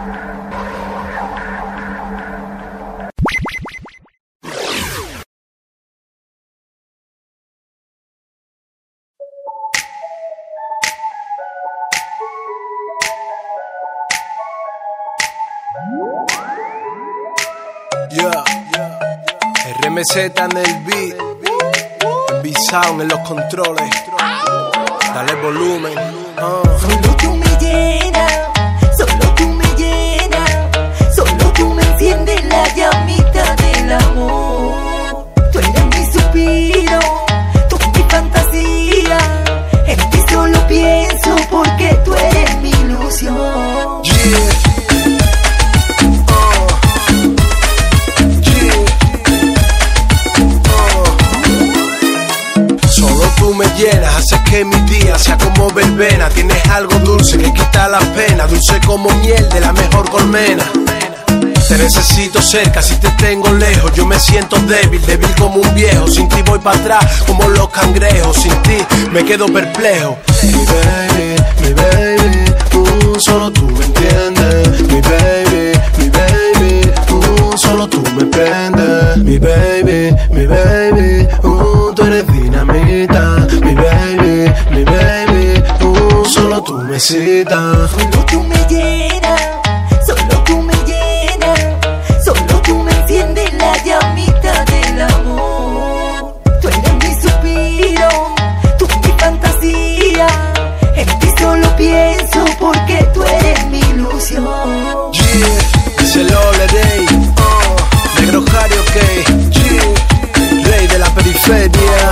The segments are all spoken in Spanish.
RMZ en el beat, B-Sound en los controles. Dale volumen. Solo tú me llenas, solo tú me llenas, solo tú me enciendes la llamita del amor. Tú eres mi suspiro, tú mi fantasía. En ti solo pienso porque tú eres mi ilusión. Tú me llenas, haces que mi día sea como verbena. Tienes algo dulce que quita la pena, dulce como miel de la mejor colmena. Te necesito cerca, si te tengo lejos yo me siento débil, débil como un viejo. Sin ti voy para atrás como los cangrejos, sin ti me quedo perplejo. Mi baby, solo tú me entiendes. Mi baby, solo tú me prendes. Mi baby, tú eres dinamita. Mi baby, solo tú me citas. Solo tú me llenas, solo tú me llenas, solo tú me enciendes la llamita del amor. Tú eres mi suspiro, tú mi fantasía. En ti solo pienso porque tú eres mi ilusión. Díselo Lerey, Negro Karaoke, Rey de la periferia.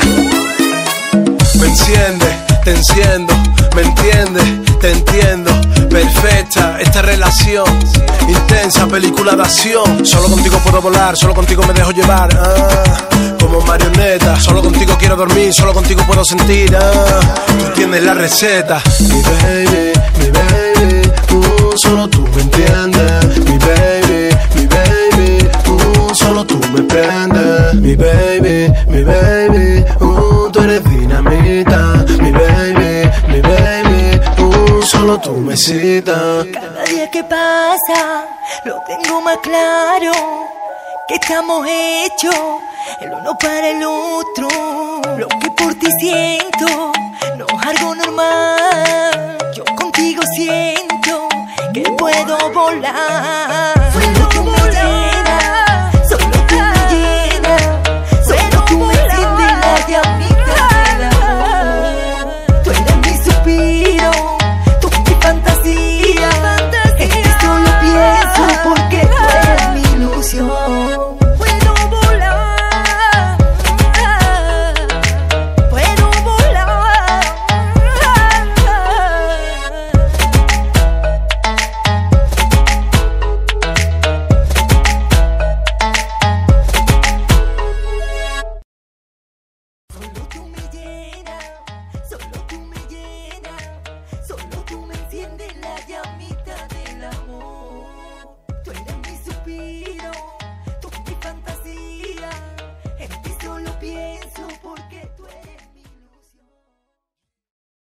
Me enciende, te enciendo, me entiendes, te entiendo. Perfecta esta relación, intensa película de acción. Solo contigo puedo volar, solo contigo me dejo llevar, como marioneta. Solo contigo quiero dormir, solo contigo puedo sentir, tú tienes la receta. Mi baby, solo tú me entiendes. Mi baby, solo tú me prendes. Mi baby, tú eres dinamita. Mi baby, solo tú me citas. Cada día que pasa lo tengo más claro, que estamos hechos el uno para el otro. Lo que por ti siento no es algo normal. Yo contigo siento que puedo volar.